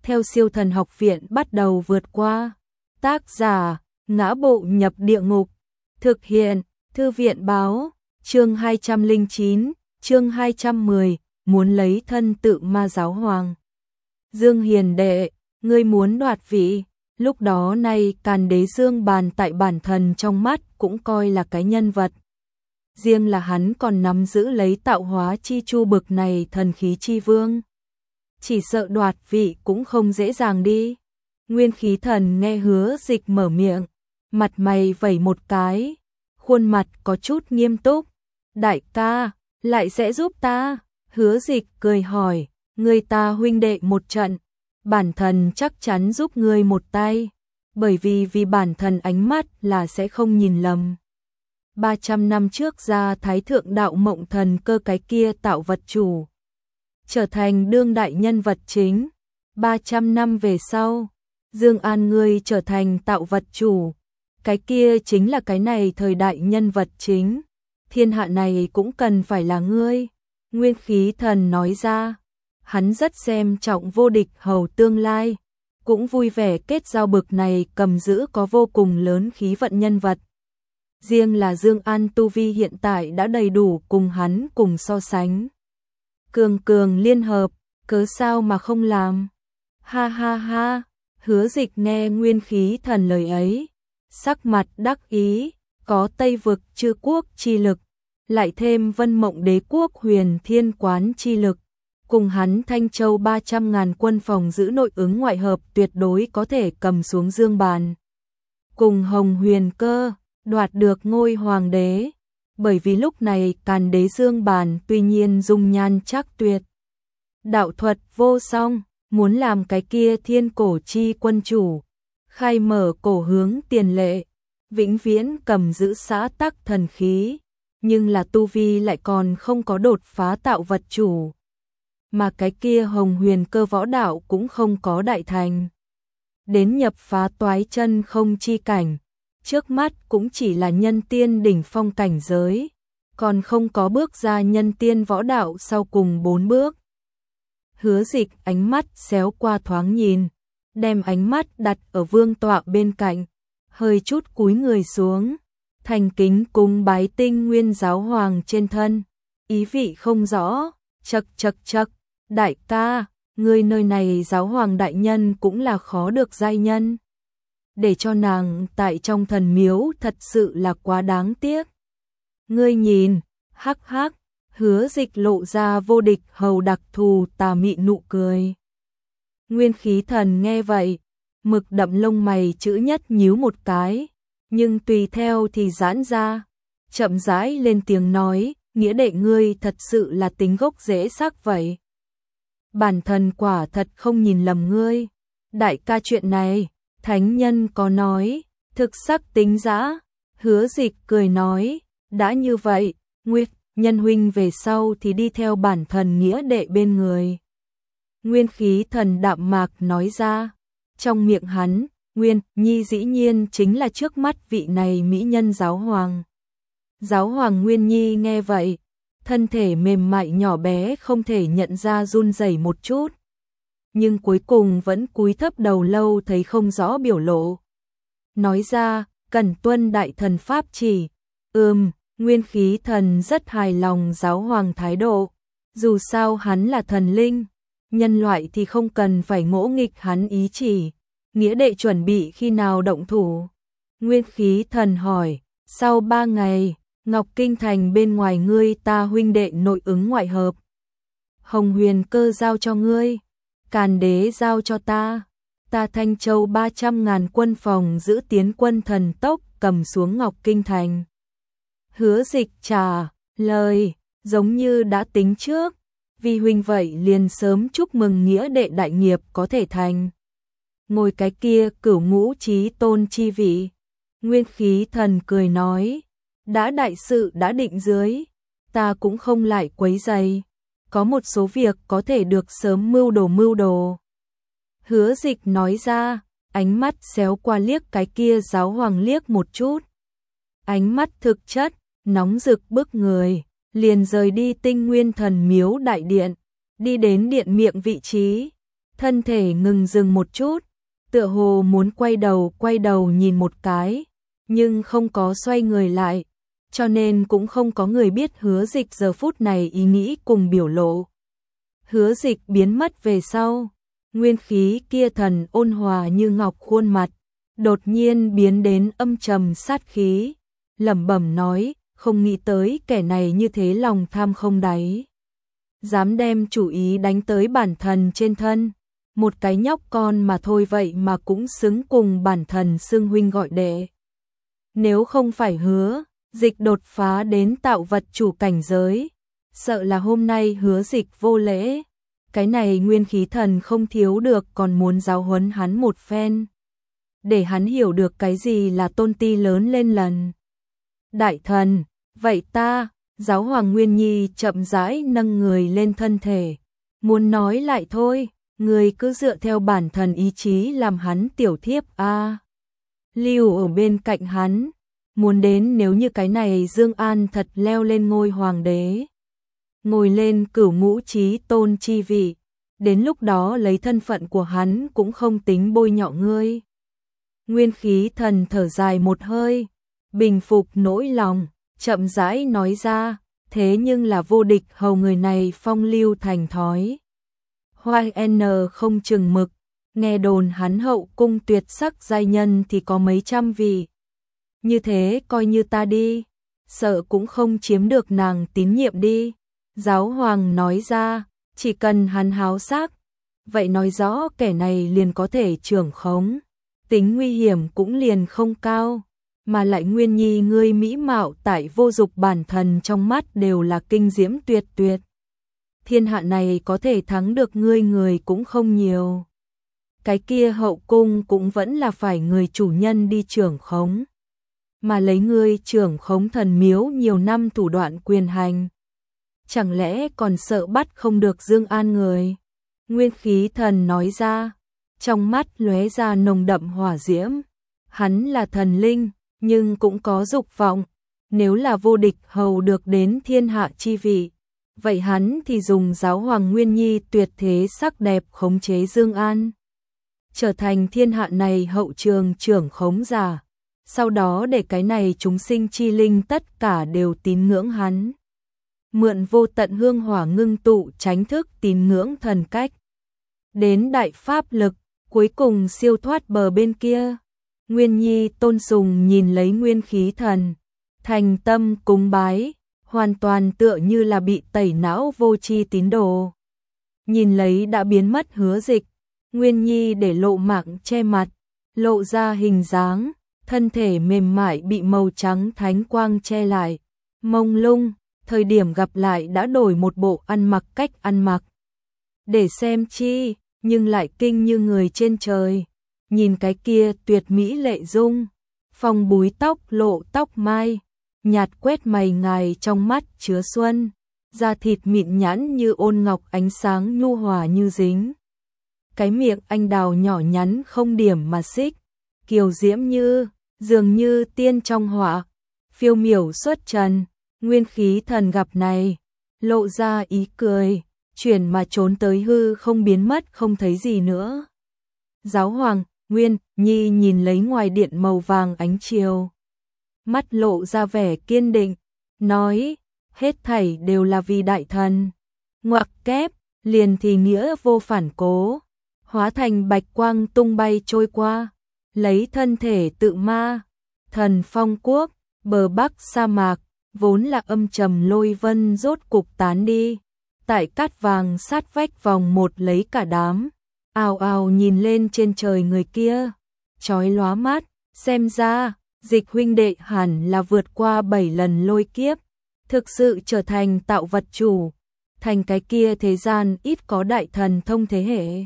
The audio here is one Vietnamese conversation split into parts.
theo Siêu Thần Học Viện bắt đầu vượt qua. Tác giả: Ngã Bộ Nhập Địa Ngục. Thực hiện: Thư viện báo. Chương 209, chương 210, muốn lấy thân tự ma giáo hoàng. Dương Hiền đệ, ngươi muốn đoạt vị. Lúc đó nay Càn Đế Dương Bàn tại bản thần trong mắt cũng coi là cái nhân vật. Riêng là hắn còn nắm giữ lấy tạo hóa chi chu bực này thần khí chi vương. Chỉ sợ đoạt vị cũng không dễ dàng đi. Nguyên Khí Thần nghe Hứa Dịch mở miệng, mặt mày vẩy một cái, khuôn mặt có chút nghiêm túc. Đại ca, lại sẽ giúp ta? Hứa Dịch cười hỏi, người ta huynh đệ một trận, bản thần chắc chắn giúp ngươi một tay, bởi vì bản thần ánh mắt là sẽ không nhìn lầm. 300 năm trước ra Thái Thượng Đạo Mộng Thần Cơ cái kia tạo vật chủ, trở thành đương đại nhân vật chính. 300 năm về sau, Dương An ngươi trở thành tạo vật chủ, cái kia chính là cái này thời đại nhân vật chính. Thiên hạ này cũng cần phải là ngươi. Nguyên Khí Thần nói ra, hắn rất xem trọng vô địch hầu tương lai, cũng vui vẻ kết giao bực này cầm giữ có vô cùng lớn khí vận nhân vật. Riêng là Dương An tu vi hiện tại đã đầy đủ cùng hắn cùng so sánh. Cường liên hợp, cớ sao mà không làm? Ha ha ha, Hứa Dịch nghe Nguyên Khí Thần lời ấy, sắc mặt đắc ý, có Tây vực Chư Quốc chi lực, lại thêm Vân Mộng Đế Quốc Huyền Thiên Quán chi lực, cùng hắn Thanh Châu 300.000 quân phòng giữ nội ứng ngoại hợp tuyệt đối có thể cầm xuống Dương Bàn. Cùng Hồng Huyền Cơ đoạt được ngôi hoàng đế, bởi vì lúc này Càn Đế Dương Bàn tuy nhiên dung nhan chắc tuyệt, đạo thuật vô song, muốn làm cái kia thiên cổ chi quân chủ, khai mở cổ hướng tiền lệ, vĩnh viễn cầm giữ xã tắc thần khí, nhưng là tu vi lại còn không có đột phá tạo vật chủ. Mà cái kia Hồng Huyền Cơ võ đạo cũng không có đại thành. Đến nhập phá toái chân không chi cảnh, trước mắt cũng chỉ là nhân tiên đỉnh phong cảnh giới, còn không có bước ra nhân tiên võ đạo sau cùng 4 bước. Hứa Dịch ánh mắt xéo qua thoáng nhìn, đem ánh mắt đặt ở vương tọa bên cạnh, hơi chút cúi người xuống, thành kính cung bái Tinh Nguyên giáo hoàng trên thân, ý vị không rõ. Chậc, đại ca, người nơi này giáo hoàng đại nhân cũng là khó được giai nhân. Để cho nàng tại trong thần miếu thật sự là quá đáng tiếc. Ngươi nhìn, hắc hắc, Hứa Dịch lộ ra vô địch hầu đặc thù tà mị nụ cười. Nguyên Khí Thần nghe vậy, mực đậm lông mày chữ nhất nhíu một cái, nhưng tùy theo thì giãn ra, chậm rãi lên tiếng nói, nghĩa đệ ngươi thật sự là tính gốc dễ sắc vậy. Bản thần quả thật không nhìn lầm ngươi. Đại ca chuyện này, thánh nhân có nói, thực sắc tính dã. Hứa Dịch cười nói, đã như vậy, Nguyệt nhân huynh về sau thì đi theo bản thần nghĩa đệ bên người. Nguyên Khí Thần đạm mạc nói ra, trong miệng hắn, Nguyên Nhi dĩ nhiên chính là trước mắt vị này mỹ nhân giáo hoàng. Giáo hoàng Nguyên Nhi nghe vậy, thân thể mềm mại nhỏ bé không thể nhận ra run rẩy một chút, nhưng cuối cùng vẫn cúi thấp đầu lâu thấy không rõ biểu lộ. Nói ra, cần tuân đại thần pháp chỉ. Nguyên Khí Thần rất hài lòng giáo hoàng thái độ, dù sao hắn là thần linh, nhân loại thì không cần phải ngỗ nghịch hắn ý chỉ. Nghĩa đệ chuẩn bị khi nào động thủ? Nguyên Khí Thần hỏi, sau 3 ngày, Ngọc Kinh Thành bên ngoài ngươi ta huynh đệ nội ứng ngoại hợp. Hồng Huyền Cơ giao cho ngươi, Càn Đế giao cho ta Thanh Châu 300.000 quân phòng giữ tiến quân thần tốc cầm xuống Ngọc Kinh Thành. Hứa Dịch trả lời, giống như đã tính trước, vì huynh vậy liền sớm chúc mừng nghĩa đệ đại nghiệp có thể thành. Ngồi cái kia cửu ngũ chí tôn chi vị. Nguyên Khí Thần cười nói, đã đại sự đã định dưới, ta cũng không lại quấy rầy, có một số việc có thể được sớm mưu đồ. Hứa Dịch nói ra, ánh mắt xéo qua liếc cái kia giáo hoàng liếc một chút. Ánh mắt thực chất, nóng rực bức người, liền rời đi Tinh Nguyên thần miếu đại điện, đi đến điện miệng vị trí. thân thể ngừng dừng một chút, tựa hồ muốn quay đầu nhìn một cái, nhưng không có xoay người lại, cho nên cũng không có người biết Hứa Dịch giờ phút này ý nghĩ cùng biểu lộ. Hứa Dịch biến mất về sau, nguyên khí kia thần ôn hòa như ngọc khuôn mặt, đột nhiên biến đến âm trầm sát khí, lẩm bẩm nói, không nghĩ tới kẻ này như thế lòng tham không đáy. Dám đem chủ ý đánh tới bản thần trên thân, một cái nhóc con mà thôi vậy mà cũng xứng cùng bản thần xưng huynh gọi đệ. Nếu không phải Hứa Dịch đột phá đến tạo vật chủ cảnh giới, sợ là hôm nay Hứa Dịch vô lễ, cái này nguyên khí thần không thiếu được còn muốn giáo huấn hắn một phen, để hắn hiểu được cái gì là tôn ti lớn lên lần. Đại thần, vậy ta, giáo hoàng Nguyên Nhi chậm rãi nâng người lên thân thể, muốn nói lại thôi, người cứ dựa theo bản thần ý chí làm hắn tiểu thiếp a. Lưu ở bên cạnh hắn, muốn đến nếu như cái này Dương An thật leo lên ngôi hoàng đế, ngồi lên cửu ngũ chí tôn chi vị, đến lúc đó lấy thân phận của hắn cũng không tính bôi nhọ ngươi. Nguyên khí thần thở dài một hơi, bình phục nỗi lòng, chậm rãi nói ra, thế nhưng là vô địch hầu người này phong lưu thành thói. Hoài N không chừng mực, nghe đồn hắn hậu cung tuyệt sắc giai nhân thì có mấy trăm vị. Như thế coi như ta đi, sợ cũng không chiếm được nàng tín nhiệm đi. Giáo hoàng nói ra, chỉ cần hắn háo sắc, vậy nói rõ kẻ này liền có thể trưởng khống, tính nguy hiểm cũng liền không cao, mà lại Nguyên Nhi ngươi mỹ mạo tại vô dục bản thần trong mắt đều là kinh diễm tuyệt tuyệt. Thiên hạ này có thể thắng được ngươi người cũng không nhiều. Cái kia hậu cung cũng vẫn là phải người chủ nhân đi trưởng khống, mà lấy ngươi trưởng khống thần miếu nhiều năm thủ đoạn quyền hành, chẳng lẽ còn sợ bắt không được Dương An người? Nguyên khí thần nói ra, trong mắt lóe ra nồng đậm hỏa diễm. Hắn là thần linh, nhưng cũng có dục vọng. Nếu là vô địch hầu được đến thiên hạ chi vị, vậy hắn thì dùng giáo hoàng Nguyên Nhi tuyệt thế sắc đẹp khống chế Dương An, trở thành thiên hạ này hậu trường trưởng khống giả. Sau đó để cái này chúng sinh chi linh tất cả đều tín ngưỡng hắn. Mượn vô tận hương hỏa ngưng tụ tránh thức tín ngưỡng thần cách. Đến đại pháp lực, cuối cùng siêu thoát bờ bên kia. Nguyên Nhi tôn sùng nhìn lấy nguyên khí thần, thành tâm cúng bái, hoàn toàn tựa như là bị tẩy não vô tri tín đồ. Nhìn lấy đã biến mất Hứa Dịch, Nguyên Nhi để lộ mạng che mặt, lộ ra hình dáng, thân thể mềm mại bị màu trắng thánh quang che lại, mông lung. Thời điểm gặp lại đã đổi một bộ ăn mặc cách ăn mặc. Để xem chi, nhưng lại kinh như người trên trời. Nhìn cái kia tuyệt mỹ lệ dung, phong búi tóc lộ tóc mai, nhạt quét mày ngài trong mắt chứa xuân, da thịt mịn nhẵn như ôn ngọc ánh sáng nhu hòa như dính. Cái miệng anh đào nhỏ nhắn không điểm mà xích, kiều diễm như, dường như tiên trong họa, phiêu miểu xuất trần. Nguyên khí thần gặp này, lộ ra ý cười, chuyển mà trốn tới hư không biến mất không thấy gì nữa. Giáo hoàng, Nguyên Nhi nhìn lấy ngoài điện màu vàng ánh chiều. Mắt lộ ra vẻ kiên định, nói, hết thảy đều là vì đại thần. Ngoặc kép, liền thì nghĩa vô phản cố, hóa thành bạch quang tung bay trôi qua, lấy thân thể tự ma, thần phong quốc, bờ bắc sa mạc. Vốn là âm trầm lôi vân rốt cục tán đi, tại cát vàng sát vách vòng một lấy cả đám, ào ào nhìn lên trên trời người kia, chói lóa mắt, xem ra, Dịch huynh đệ hẳn là vượt qua 7 lần lôi kiếp, thực sự trở thành tạo vật chủ, thành cái kia thế gian ít có đại thần thông thế hệ.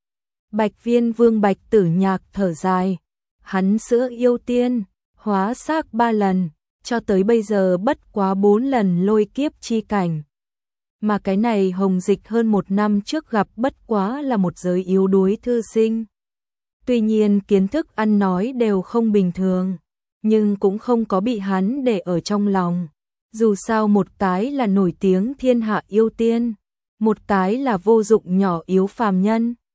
Bạch Viên Vương Bạch Tử Nhạc thở dài, hắn sữa yêu tiên, hóa xác 3 lần. Cho tới bây giờ bất quá 4 lần lôi kiếp chi cảnh. Mà cái này Hồng Dịch hơn 1 năm trước gặp bất quá là một giới yếu đuối thư sinh. Tuy nhiên kiến thức ăn nói đều không bình thường, nhưng cũng không có bị hắn để ở trong lòng. Dù sao một cái là nổi tiếng thiên hạ yêu tiên, một cái là vô dụng nhỏ yếu phàm nhân.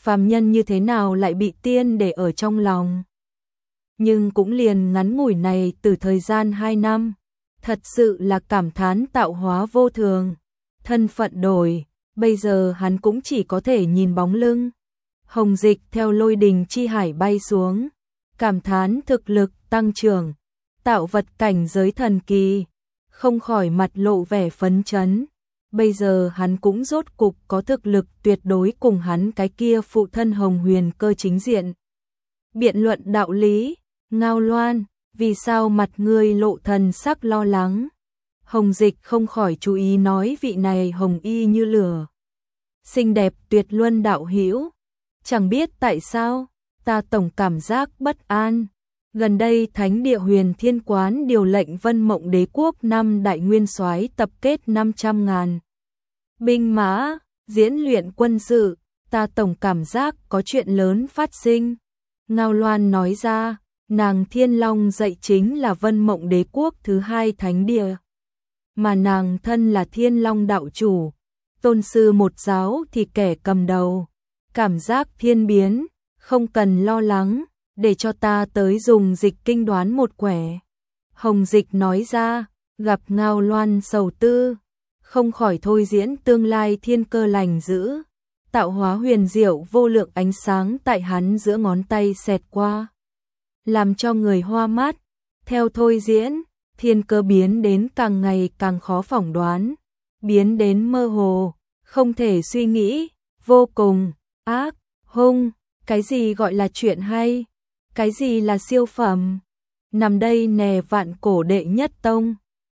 phàm nhân như thế nào lại bị tiên để ở trong lòng. Nhưng cũng liền ngắn ngủi này từ thời gian 2 năm, thật sự là cảm thán tạo hóa vô thường, thân phận đổi, bây giờ hắn cũng chỉ có thể nhìn bóng lưng. Hồng Dịch theo lôi đình chi hải bay xuống, cảm thán thực lực tăng trưởng, tạo vật cảnh giới thần kỳ, không khỏi mặt lộ vẻ phấn chấn. Bây giờ hắn cũng rốt cục có thực lực tuyệt đối cùng hắn cái kia phụ thân Hồng Huyền Cơ chính diện. Biện luận đạo lý. Ngao Loan, vì sao mặt ngươi lộ thần sắc lo lắng? Hồng Dịch không khỏi chú ý nói vị này hồng y như lửa, xinh đẹp tuyệt luân đạo hữu, chẳng biết tại sao, ta tổng cảm giác bất an. Gần đây Thánh địa Huyền Thiên Quán điều lệnh Vân Mộng Đế quốc 5 đại nguyên soái tập kết 500.000 binh mã, diễn luyện quân sự, ta tổng cảm giác có chuyện lớn phát sinh. Ngao Loan nói ra, nàng Thiên Long dạy chính là Vân Mộng Đế quốc thứ 2 thánh địa, mà nàng thân là Thiên Long đạo chủ, tôn sư một giáo thì kẻ cầm đầu. Cảm giác thiên biến, không cần lo lắng, để cho ta tới dùng dịch kinh đoán một quẻ. Hồng Dịch nói ra, gặp Ngao Loan sầu tư, không khỏi thôi diễn tương lai thiên cơ lành dữ, tạo hóa huyền diệu vô lượng ánh sáng tại hắn giữa ngón tay xẹt qua, làm cho người hoa mắt. Theo thôi diễn, thiên cơ biến đến càng ngày càng khó phỏng đoán, biến đến mơ hồ, không thể suy nghĩ, vô cùng ác, hung. Cái gì gọi là chuyện hay? Cái gì là siêu phẩm? Nằm đây nè vạn cổ đệ nhất tông.